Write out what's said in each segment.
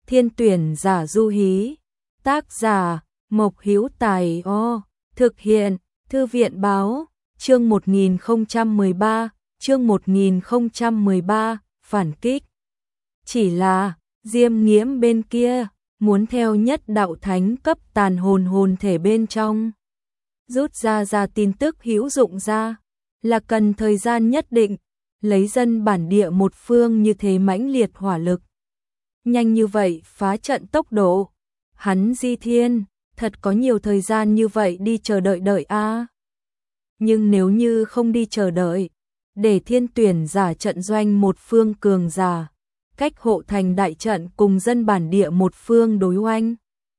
Thiên tuyển giả du hí. Tác giả Mộc Hữu Tài. Thực hiện Thư viện báo. Chương 1013. Chương 1013. Phản kích. Chỉ là Diêm Nghiễm bên kia muốn theo nhất đạo thánh cấp tàn hồn thể bên trong rút ra tin tức hữu dụng ra, là cần thời gian nhất định. Lấy dân bản địa một phương như thế mãnh liệt hỏa lực, nhanh như vậy phá trận tốc độ, hắn Di Thiên thật có nhiều thời gian như vậy đi chờ đợi a. Nhưng nếu như không đi chờ đợi, để thiên tuyển giả trận doanh một phương cường giả, cách hộ thành đại trận cùng dân bản địa một phương đối oanh,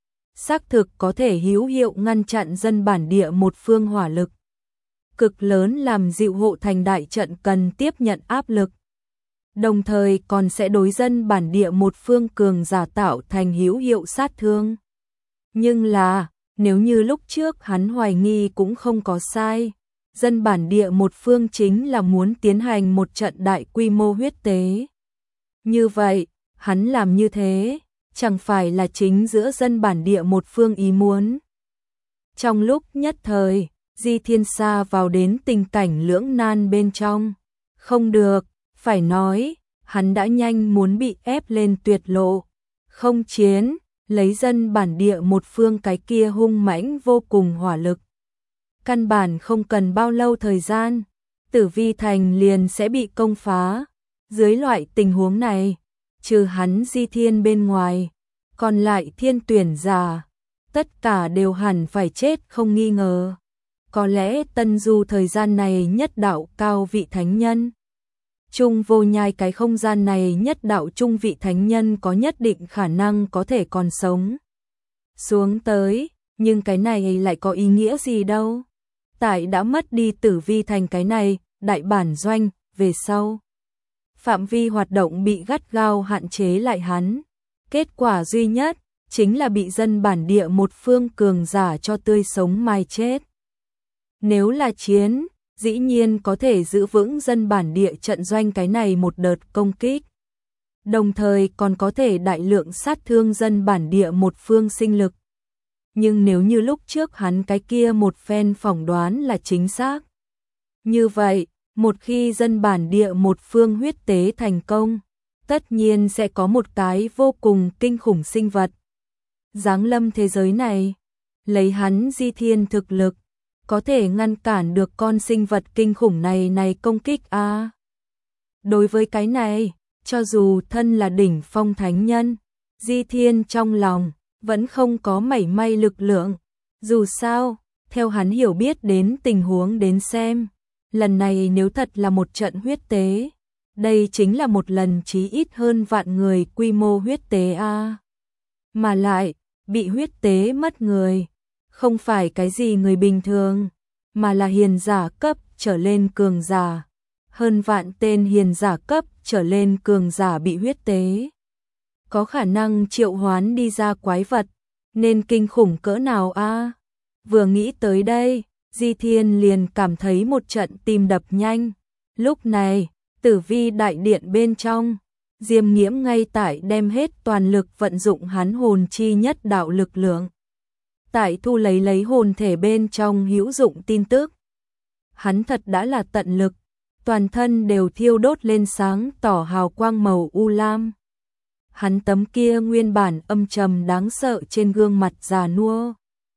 xác thực có thể hữu hiệu ngăn chặn dân bản địa một phương hỏa lực cực lớn, làm dịu hộ thành đại trận cần tiếp nhận áp lực, đồng thời còn sẽ đối dân bản địa một phương cường giả tạo thành hữu hiệu sát thương. Nhưng là, nếu như lúc trước hắn hoài nghi cũng không có sai, dân bản địa một phương chính là muốn tiến hành một trận đại quy mô huyết tế. Như vậy, hắn làm như thế, chẳng phải là chính giữa dân bản địa một phương ý muốn. Trong lúc nhất thời, Di Thiên xa vào đến tình cảnh lưỡng nan bên trong. Không được, phải nói, hắn đã nhanh muốn bị ép lên tuyệt lộ. Không chiến, lấy dân bản địa một phương cái kia hung mãnh vô cùng hỏa lực. Căn bản không cần bao lâu thời gian, Tử Vi Thành liền sẽ bị công phá. Dưới loại tình huống này, trừ hắn Di Thiên bên ngoài, còn lại thiên tuyển giả, tất cả đều hẳn phải chết không nghi ngờ. Có lẽ Tân Du thời gian này nhất đạo cao vị thánh nhân, Trung Vô Nhai cái không gian này nhất đạo trung vị thánh nhân có nhất định khả năng có thể còn sống xuống tới, nhưng cái này lại có ý nghĩa gì đâu. Tại đã mất đi Tử Vi Thành cái này đại bản doanh về sau, phạm vi hoạt động bị gắt gao hạn chế lại hắn. Kết quả duy nhất chính là bị dân bản địa một phương cường giả cho tươi sống mai chết. Nếu là chiến, dĩ nhiên có thể giữ vững dân bản địa trận doanh cái này một đợt công kích, đồng thời còn có thể đại lượng sát thương dân bản địa một phương sinh lực. Nhưng nếu như lúc trước hắn cái kia một phen phỏng đoán là chính xác, như vậy, một khi dân bản địa một phương huyết tế thành công, tất nhiên sẽ có một cái vô cùng kinh khủng sinh vật giáng lâm thế giới này. Lấy hắn Di Thiên thực lực, có thể ngăn cản được con sinh vật kinh khủng này công kích a. Đối với cái này, cho dù thân là đỉnh phong thánh nhân, Di Thiên trong lòng vẫn không có mảy may lực lượng. Dù sao, theo hắn hiểu biết đến tình huống đến xem, lần này nếu thật là một trận huyết tế, đây chính là một lần chí ít hơn vạn người quy mô huyết tế a. Mà lại, bị huyết tế mất người, không phải cái gì người bình thường, mà là hiền giả cấp trở lên cường giả. Hơn vạn tên hiền giả cấp trở lên cường giả bị huyết tế, có khả năng triệu hoán đi ra quái vật, nên kinh khủng cỡ nào a. Vừa nghĩ tới đây, Di Thiên liền cảm thấy một trận tim đập nhanh. Lúc này, Tử Vi đại điện bên trong, Diêm Nghiễm ngay tại đem hết toàn lực vận dụng hắn hồn chi nhất đạo lực lượng, tại thu lấy hồn thể bên trong hữu dụng tin tức. Hắn thật đã là tận lực, toàn thân đều thiêu đốt lên sáng tỏ hào quang màu u lam. Hắn tấm kia nguyên bản âm trầm đáng sợ trên gương mặt già nua,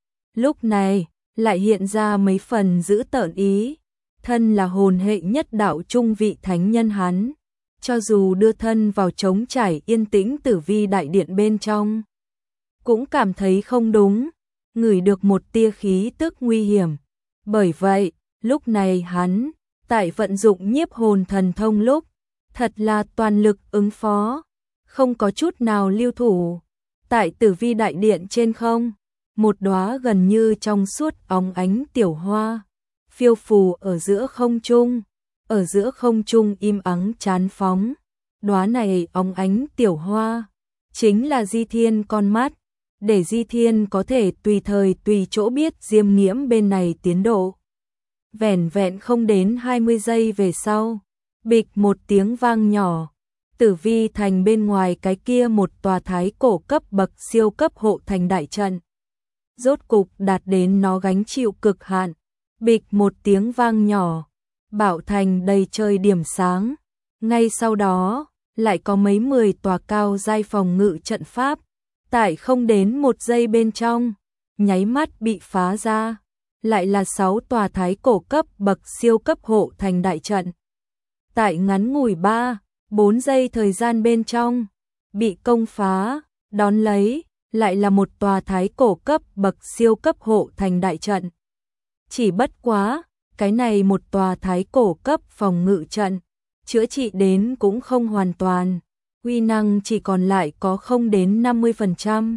lúc này lại hiện ra mấy phần dữ tợn ý. Thân là hồn hệ nhất đạo trung vị thánh nhân hắn, cho dù đưa thân vào trống trải yên tĩnh Tử Vi đại điện bên trong, cũng cảm thấy không đúng, ngửi được một tia khí tức nguy hiểm. Bởi vậy, lúc này hắn, tại vận dụng nhiếp hồn thần thông lúc, thật là toàn lực ứng phó, không có chút nào lưu thủ. Tại Tử Vi đại điện trên không, một đóa gần như trong suốt óng ánh tiểu hoa phiêu phù ở giữa không trung im ắng chán phóng. Đóa này óng ánh tiểu hoa chính là Di Thiên con mắt, để Di Thiên có thể tùy thời tùy chỗ biết Diêm Nghiễm bên này tiến độ. Vẻn vẹn không đến 20 giây về sau, bịch một tiếng vang nhỏ, Tử Vi thành bên ngoài cái kia một tòa thái cổ cấp bậc siêu cấp hộ thành đại trận. Rốt cục đạt đến nó gánh chịu cực hạn, bịch một tiếng vang nhỏ, bảo thành đầy trời điểm sáng. Ngay sau đó, lại có mấy 10 tòa cao giai phòng ngự trận pháp, tại không đến một giây bên trong, nháy mắt bị phá ra. Lại là 6 tòa thái cổ cấp bậc siêu cấp hộ thành đại trận. Tại ngắn ngủi 3-4 giây thời gian bên trong, bị công phá, đón lấy, lại là một tòa thái cổ cấp bậc siêu cấp hộ thành đại trận. Chỉ bất quá, cái này một tòa thái cổ cấp phòng ngự trận, chữa trị đến cũng không hoàn toàn, uy năng chỉ còn lại có không đến 50%.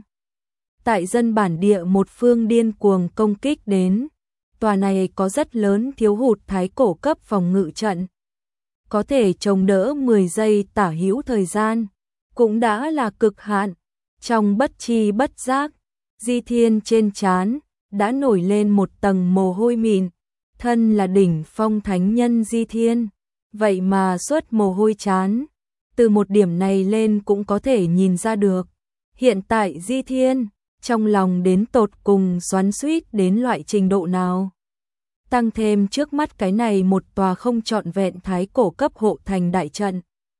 Tại dân bản địa một phương điên cuồng công kích đến, tòa này có rất lớn thiếu hụt thái cổ cấp phòng ngự trận. Có thể chống đỡ 10 giây tả hữu thời gian, cũng đã là cực hạn. Trong bất chi bất giác, Di Thiên trên trán đã nổi lên một tầng mồ hôi mịn. Thân là đỉnh phong thánh nhân Di Thiên, vậy mà xuất mồ hôi trán. Từ một điểm này lên cũng có thể nhìn ra được. Hiện tại Di Thiên, trong lòng đến tột cùng xoắn xuýt đến loại trình độ nào. Tăng thêm trước mắt cái này một tòa không trọn vẹn thái cổ cấp hộ thành đại trận.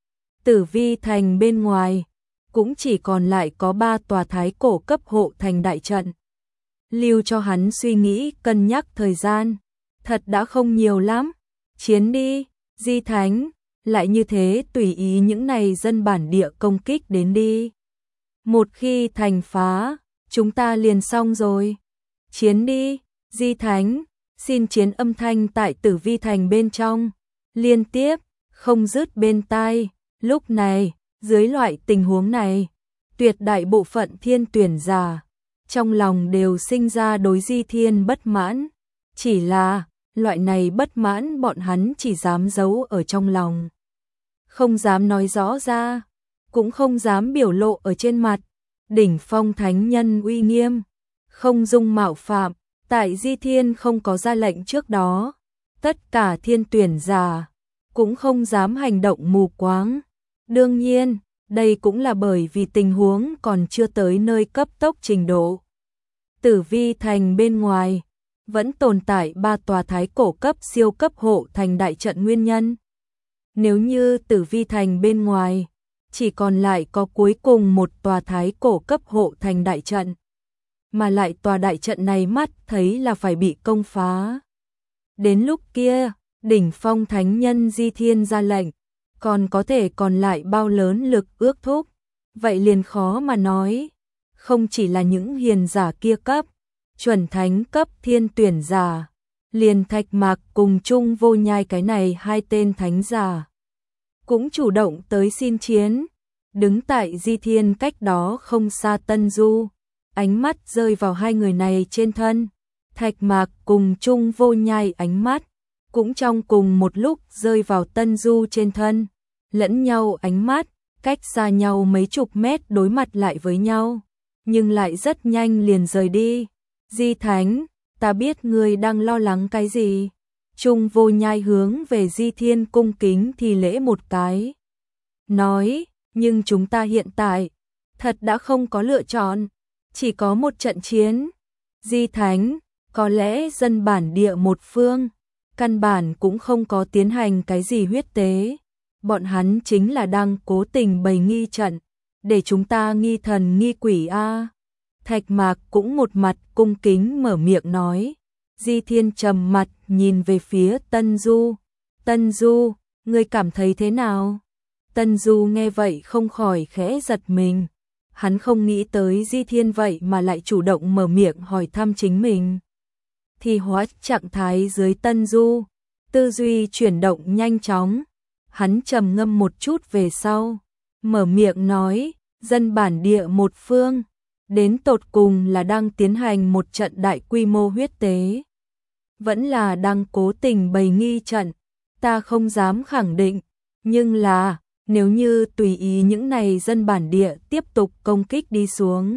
Tử Vi thành bên ngoài, cũng chỉ còn lại có 3 tòa thái cổ cấp hộ thành đại trận. Lưu cho hắn suy nghĩ cân nhắc thời gian, thật đã không nhiều lắm. Chiến đi, Di Thánh, lại như thế tùy ý những này dân bản địa công kích đến đi. Một khi thành phá, chúng ta liền xong rồi. Chiến đi, Di Thánh, xin chiến âm thanh tại Tử Vi thành bên trong, liên tiếp, không dứt bên tai. Lúc này, dưới loại tình huống này, tuyệt đại bộ phận thiên tuyển giả, trong lòng đều sinh ra đối Di Thiên bất mãn. Chỉ là, loại này bất mãn bọn hắn chỉ dám giấu ở trong lòng. Không dám nói rõ ra, cũng không dám biểu lộ ở trên mặt. Đỉnh phong thánh nhân uy nghiêm, không dung mạo phạm. Tại Di Thiên không có ra lệnh trước đó, tất cả thiên tuyển giả cũng không dám hành động mù quáng. Đương nhiên, đây cũng là bởi vì tình huống còn chưa tới nơi cấp tốc trình độ. Tử Vi thành bên ngoài vẫn tồn tại 3 tòa thái cổ cấp siêu cấp hộ thành đại trận nguyên nhân. Nếu như Tử Vi thành bên ngoài chỉ còn lại có cuối cùng một tòa thái cổ cấp hộ thành đại trận, mà lại tòa đại trận này mắt thấy là phải bị công phá. Đến lúc kia, đỉnh phong thánh nhân Di Thiên ra lệnh, còn có thể còn lại bao lớn lực ước thúc, vậy liền khó mà nói. Không chỉ là những hiền giả kia cấp, chuẩn thánh cấp thiên tuyển giả, liền Thạch Mạc cùng Chung Vô Nhai cái này 2 tên thánh giả cũng chủ động tới xin chiến. Đứng tại Di Thiên cách đó không xa Tân Du, ánh mắt rơi vào 2 người này trên thân. Thạch Mạc cùng Chung Vô Nhai ánh mắt cũng trong cùng một lúc rơi vào Tân Du trên thân, lẫn nhau ánh mắt, cách xa nhau mấy chục mét đối mặt lại với nhau, nhưng lại rất nhanh liền rời đi. Di Thánh, ta biết ngươi đang lo lắng cái gì. Chung Vô Nhai hướng về Di Thiên cung kính thì lễ một cái. Nói, nhưng chúng ta hiện tại, thật đã không có lựa chọn, chỉ có một trận chiến. Di Thánh, có lẽ dân bản địa một phương, căn bản cũng không có tiến hành cái gì huyết tế. Bọn hắn chính là đang cố tình bày nghi trận, để chúng ta nghi thần nghi quỷ a. Thạch Mạc cũng một mặt cung kính mở miệng nói. Di Thiên trầm mặt nhìn về phía Tân Du. Tân Du, ngươi cảm thấy thế nào? Tân Du nghe vậy không khỏi khẽ giật mình. Hắn không nghĩ tới Di Thiên vậy mà lại chủ động mở miệng hỏi thăm chính mình. Thì hóa trạng thái dưới Tân Du, tư duy chuyển động nhanh chóng. Hắn trầm ngâm một chút về sau, mở miệng nói, dân bản địa một phương, đến tột cùng là đang tiến hành một trận đại quy mô huyết tế, vẫn là đang cố tình bày nghi trận, ta không dám khẳng định, nhưng là, nếu như tùy ý những này dân bản địa tiếp tục công kích đi xuống,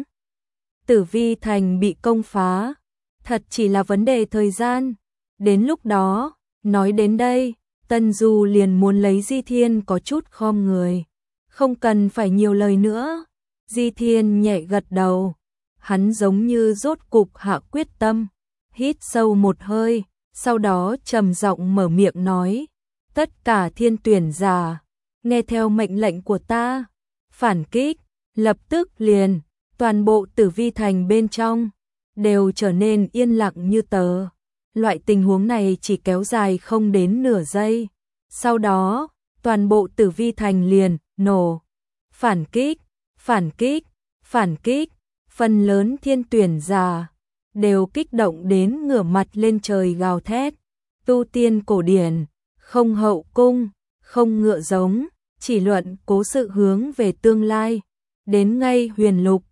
Tử Vi thành bị công phá, thật chỉ là vấn đề thời gian. Đến lúc đó, nói đến đây, Tân Du liền muốn lấy Di Thiên có chút khom người. Không cần phải nhiều lời nữa. Di Thiên nhẹ gật đầu. Hắn giống như rốt cục hạ quyết tâm. Hít sâu một hơi, sau đó trầm giọng mở miệng nói. Tất cả thiên tuyển giả, nghe theo mệnh lệnh của ta. Phản kích, lập tức liền, toàn bộ Tử Vi thành bên trong đều trở nên yên lặng như tờ. Loại tình huống này chỉ kéo dài không đến nửa giây. Sau đó, toàn bộ Tử Vi thành liền nổ. Phản kích, phản kích, phản kích. Phần lớn thiên tuyển giả đều kích động đến ngửa mặt lên trời gào thét. Tu tiên cổ điển, không hậu cung, không ngựa giống, chỉ luận cố sự hướng về tương lai. Đến ngay huyền lục,